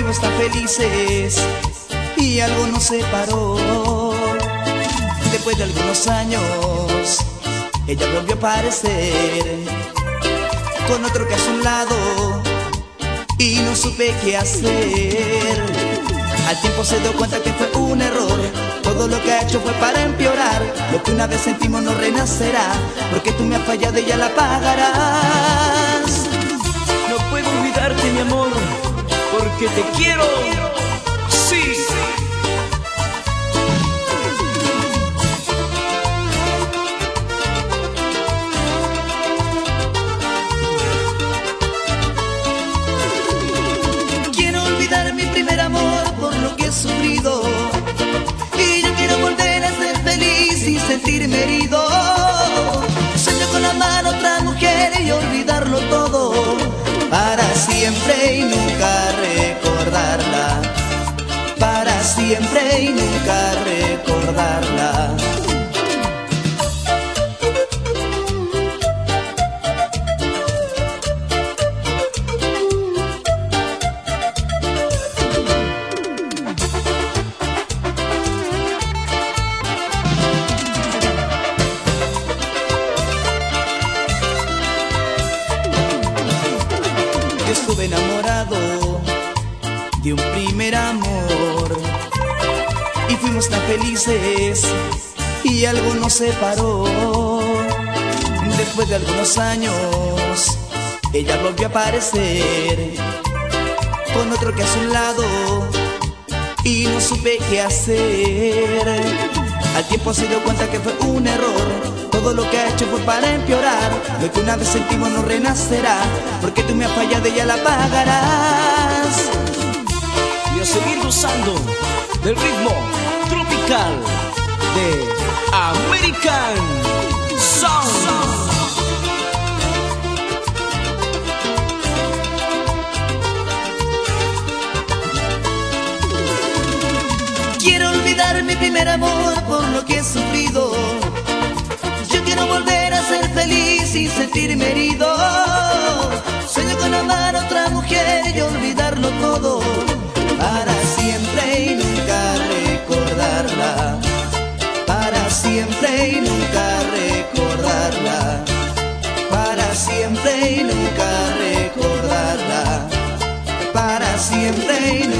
fuimos tan felices y algo nos separó. Después de algunos años, ella volvió a aparecer con otro que a su lado y no supe qué hacer. Al tiempo se dio cuenta que fue un error. Todo lo que ha hecho fue para empeorar. Lo que una vez sentimos no renacerá, porque tú me has fallado y ya la pagarás. No puedo olvidarte, mi amor, porque te quiero. Sí. Quiero olvidar mi primer amor por lo que he sufrido, y yo quiero volver a ser feliz sin sentirme herido. Sueño con amar a otra mujer y olvidarlo todo para siempre y nunca recordarla. Para siempre y nunca recordarla. Yo estuve enamorado de un primer amor y fuimos tan felices y algo nos separó. Después de algunos años, ella volvió a aparecer con otro que a su lado y no supe qué hacer. Al tiempo se dio cuenta que fue un error. Todo lo que ha hecho fue para empeorar. Lo que una vez sentimos no renacerá, porque tú me has fallado y ya la pagarás. Y a seguir gozando del ritmo tropical de American Sound. Quiero olvidar mi primer amor por lo que he sufrido. Yo quiero volver a ser feliz sin sentirme herido. Sueño con amar a otra mujer y olvidarlo todo para siempre y nunca recordarla. Para siempre y nunca recordarla. Para siempre y nunca recordarla. Para siempre y nunca